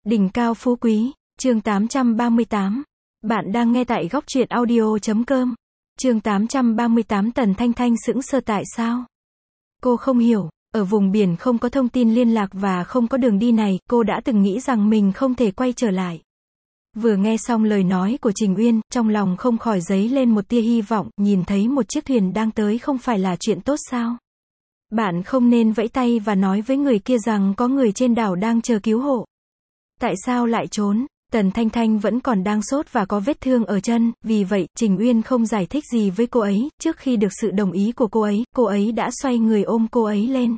Đỉnh cao phú quý, chương 838. Bạn đang nghe tại góc truyện audio.com. Chương 838. Tần Thanh Thanh sững sờ. Tại sao? Cô không hiểu, ở vùng biển không có thông tin liên lạc và không có đường đi này, cô đã từng nghĩ rằng mình không thể quay trở lại. Vừa nghe xong lời nói của Trình Uyên, trong lòng không khỏi dấy lên một tia hy vọng, nhìn thấy một chiếc thuyền đang tới không phải là chuyện tốt sao? Bạn không nên vẫy tay và nói với người kia rằng có người trên đảo đang chờ cứu hộ. Tại sao lại trốn? Tần Thanh Thanh vẫn còn đang sốt và có vết thương ở chân, vì vậy, Trình Uyên không giải thích gì với cô ấy, trước khi được sự đồng ý của cô ấy đã xoay người ôm cô ấy lên.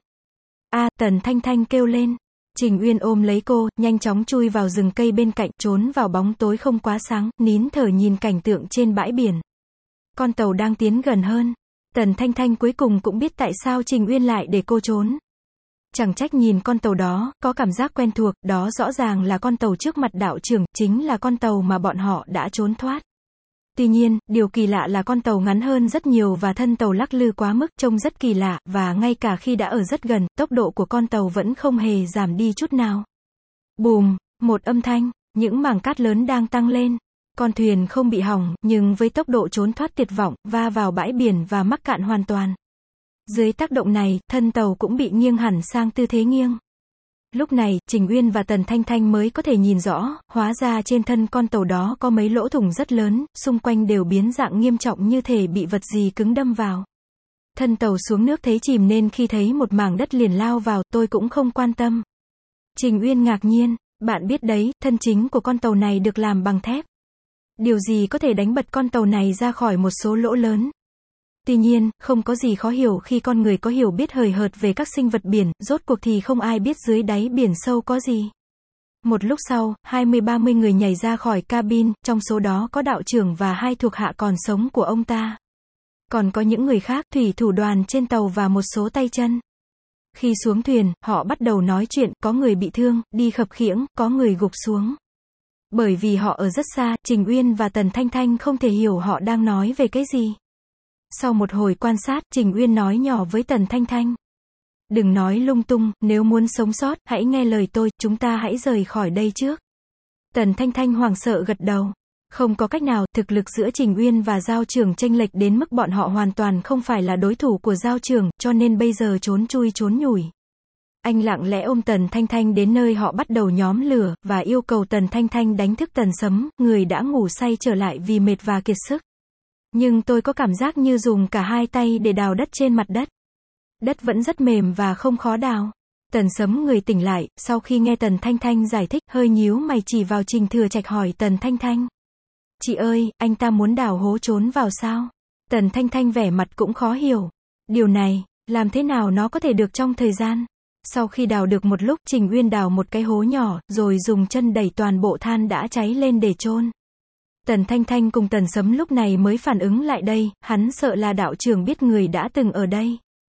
Tần Thanh Thanh kêu lên. Trình Uyên ôm lấy cô, nhanh chóng chui vào rừng cây bên cạnh, trốn vào bóng tối không quá sáng, nín thở nhìn cảnh tượng trên bãi biển. Con tàu đang tiến gần hơn. Tần Thanh Thanh cuối cùng cũng biết tại sao Trình Uyên lại để cô trốn. Chẳng trách nhìn con tàu đó, có cảm giác quen thuộc, đó rõ ràng là con tàu trước mặt đạo trưởng, chính là con tàu mà bọn họ đã trốn thoát. Tuy nhiên, điều kỳ lạ là con tàu ngắn hơn rất nhiều và thân tàu lắc lư quá mức, trông rất kỳ lạ, và ngay cả khi đã ở rất gần, tốc độ của con tàu vẫn không hề giảm đi chút nào. Bùm, một âm thanh, những mảng cát lớn đang tăng lên. Con thuyền không bị hỏng, nhưng với tốc độ trốn thoát tuyệt vọng, va vào bãi biển và mắc cạn hoàn toàn. Dưới tác động này, thân tàu cũng bị nghiêng hẳn sang tư thế nghiêng. Lúc này, Trình Uyên và Tần Thanh Thanh mới có thể nhìn rõ, hóa ra trên thân con tàu đó có mấy lỗ thủng rất lớn, xung quanh đều biến dạng nghiêm trọng như thể bị vật gì cứng đâm vào. Thân tàu xuống nước thấy chìm nên khi thấy một mảng đất liền lao vào, tôi cũng không quan tâm. Trình Uyên ngạc nhiên, bạn biết đấy, thân chính của con tàu này được làm bằng thép. Điều gì có thể đánh bật con tàu này ra khỏi một số lỗ lớn? Tuy nhiên, không có gì khó hiểu khi con người có hiểu biết hời hợt về các sinh vật biển, rốt cuộc thì không ai biết dưới đáy biển sâu có gì. Một lúc sau, 20-30 người nhảy ra khỏi cabin, trong số đó có đạo trưởng và 2 thuộc hạ còn sống của ông ta. Còn có những người khác, thủy thủ đoàn trên tàu và một số tay chân. Khi xuống thuyền, họ bắt đầu nói chuyện, có người bị thương, đi khập khiễng, có người gục xuống. Bởi vì họ ở rất xa, Trình Uyên và Tần Thanh Thanh không thể hiểu họ đang nói về cái gì. Sau một hồi quan sát, Trình Uyên nói nhỏ với Tần Thanh Thanh. Đừng nói lung tung, nếu muốn sống sót, hãy nghe lời tôi, chúng ta hãy rời khỏi đây trước. Tần Thanh Thanh hoảng sợ gật đầu. Không có cách nào, thực lực giữa Trình Uyên và Giao Trưởng chênh lệch đến mức bọn họ hoàn toàn không phải là đối thủ của Giao Trưởng, cho nên bây giờ trốn chui trốn nhủi. Anh lặng lẽ ôm Tần Thanh Thanh đến nơi họ bắt đầu nhóm lửa, và yêu cầu Tần Thanh Thanh đánh thức Tần Sấm, người đã ngủ say trở lại vì mệt và kiệt sức. Nhưng tôi có cảm giác như dùng cả hai tay để đào đất trên mặt đất. Đất vẫn rất mềm và không khó đào. Tần Sấm người tỉnh lại, sau khi nghe Tần Thanh Thanh giải thích, hơi nhíu mày chỉ vào Trình Thừa Trạch hỏi Tần Thanh Thanh. Chị ơi, anh ta muốn đào hố trốn vào sao? Tần Thanh Thanh vẻ mặt cũng khó hiểu. Điều này, làm thế nào nó có thể được trong thời gian? Sau khi đào được một lúc, Trình Uyên đào một cái hố nhỏ, rồi dùng chân đẩy toàn bộ than đã cháy lên để chôn. Tần Thanh Thanh cùng Tần Sấm lúc này mới phản ứng lại đây, hắn sợ là đạo trưởng biết người đã từng ở đây.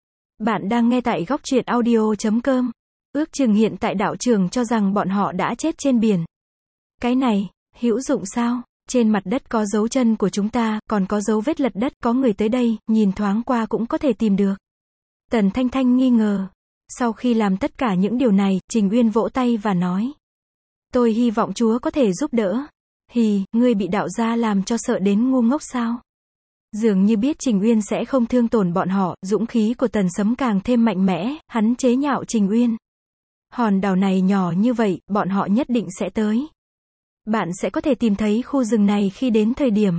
Bạn đang nghe tại góc truyện audio.com. Ước chừng hiện tại đạo trưởng cho rằng bọn họ đã chết trên biển. Cái này, hữu dụng sao? Trên mặt đất có dấu chân của chúng ta, còn có dấu vết lật đất, có người tới đây, nhìn thoáng qua cũng có thể tìm được. Tần Thanh Thanh nghi ngờ. Sau khi làm tất cả những điều này, Trình Uyên vỗ tay và nói. Tôi hy vọng Chúa có thể giúp đỡ. Ngươi bị đạo gia làm cho sợ đến ngu ngốc sao? Dường như biết Trình Uyên sẽ không thương tổn bọn họ, dũng khí của Tần Sấm càng thêm mạnh mẽ, hắn chế nhạo Trình Uyên. Hòn đảo này nhỏ như vậy, bọn họ nhất định sẽ tới. Bạn sẽ có thể tìm thấy khu rừng này khi đến thời điểm.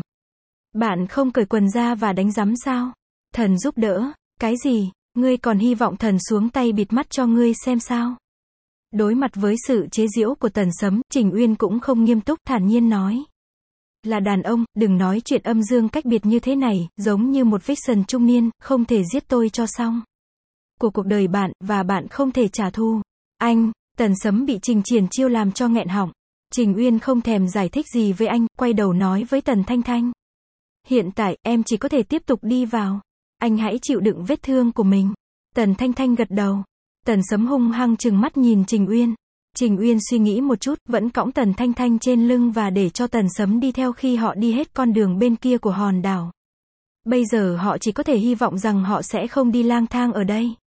Bạn không cởi quần ra và đánh rắm sao? Thần giúp đỡ, cái gì? Ngươi còn hy vọng thần xuống tay bịt mắt cho ngươi xem sao? Đối mặt với sự chế giễu của Tần Sấm, Trình Uyên cũng không nghiêm túc, thản nhiên nói. Là đàn ông, đừng nói chuyện âm dương cách biệt như thế này, giống như một vixen trung niên, không thể giết tôi cho xong. Của cuộc đời bạn, và bạn không thể trả thù. Anh, Tần Sấm bị Trình Triển Chiêu làm cho nghẹn họng. Trình Uyên không thèm giải thích gì với anh, quay đầu nói với Tần Thanh Thanh. Hiện tại, em chỉ có thể tiếp tục đi vào. Anh hãy chịu đựng vết thương của mình. Tần Thanh Thanh gật đầu. Tần Sấm hung hăng trừng mắt nhìn Trình Uyên. Trình Uyên suy nghĩ một chút, vẫn cõng Tần Thanh Thanh trên lưng và để cho Tần Sấm đi theo khi họ đi hết con đường bên kia của hòn đảo. Bây giờ họ chỉ có thể hy vọng rằng họ sẽ không đi lang thang ở đây.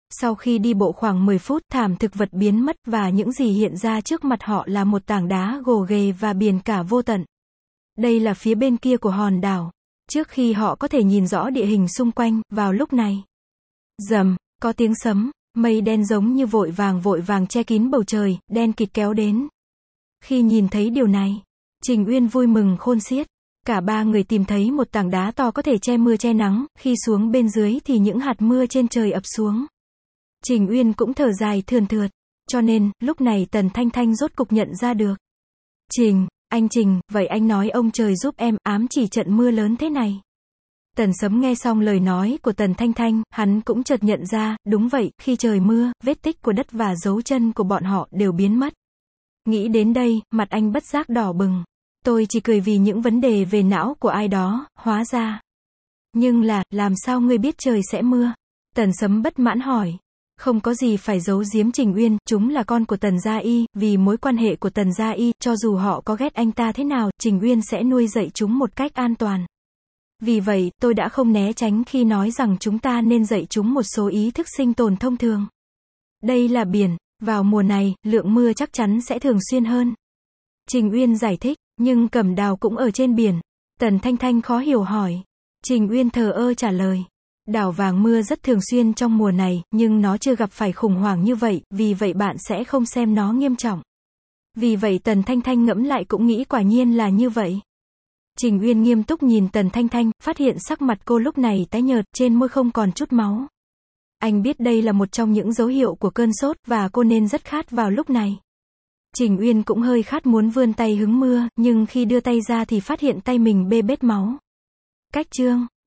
Sau khi đi bộ khoảng 10 phút, thảm thực vật biến mất và những gì hiện ra trước mặt họ là một tảng đá gồ ghề và biển cả vô tận. Đây là phía bên kia của hòn đảo. Trước khi họ có thể nhìn rõ địa hình xung quanh, vào lúc này, rầm, có tiếng sấm, mây đen giống như vội vàng che kín bầu trời, đen kịt kéo đến. Khi nhìn thấy điều này, Trình Uyên vui mừng khôn xiết. Cả ba người tìm thấy một tảng đá to có thể che mưa che nắng, khi xuống bên dưới thì những hạt mưa trên trời ập xuống. Trình Uyên cũng thở dài thườn thượt. Cho nên, lúc này Tần Thanh Thanh rốt cục nhận ra được. Anh Trình, vậy anh nói ông trời giúp em, ám chỉ trận mưa lớn thế này. Tần Sấm nghe xong lời nói của Tần Thanh Thanh, hắn cũng chợt nhận ra, đúng vậy, khi trời mưa, vết tích của đất và dấu chân của bọn họ đều biến mất. Nghĩ đến đây, mặt anh bất giác đỏ bừng. Tôi chỉ cười vì những vấn đề về não của ai đó, hóa ra. Nhưng làm sao ngươi biết trời sẽ mưa? Tần Sấm bất mãn hỏi. Không có gì phải giấu giếm Trình Uyên, chúng là con của Tần Gia Y, vì mối quan hệ của Tần Gia Y, cho dù họ có ghét anh ta thế nào, Trình Uyên sẽ nuôi dạy chúng một cách an toàn. Vì vậy, tôi đã không né tránh khi nói rằng chúng ta nên dạy chúng một số ý thức sinh tồn thông thường. Đây là biển, vào mùa này, lượng mưa chắc chắn sẽ thường xuyên hơn. Trình Uyên giải thích, nhưng Cẩm Đào cũng ở trên biển. Tần Thanh Thanh khó hiểu hỏi. Trình Uyên thờ ơ trả lời. Đảo vàng mưa rất thường xuyên trong mùa này, nhưng nó chưa gặp phải khủng hoảng như vậy, vì vậy bạn sẽ không xem nó nghiêm trọng. Vì vậy Tần Thanh Thanh ngẫm lại cũng nghĩ quả nhiên là như vậy. Trình Uyên nghiêm túc nhìn Tần Thanh Thanh, phát hiện sắc mặt cô lúc này tái nhợt, trên môi không còn chút máu. Anh biết đây là một trong những dấu hiệu của cơn sốt, và cô nên rất khát vào lúc này. Trình Uyên cũng hơi khát muốn vươn tay hứng mưa, nhưng khi đưa tay ra thì phát hiện tay mình bê bết máu. Cách chương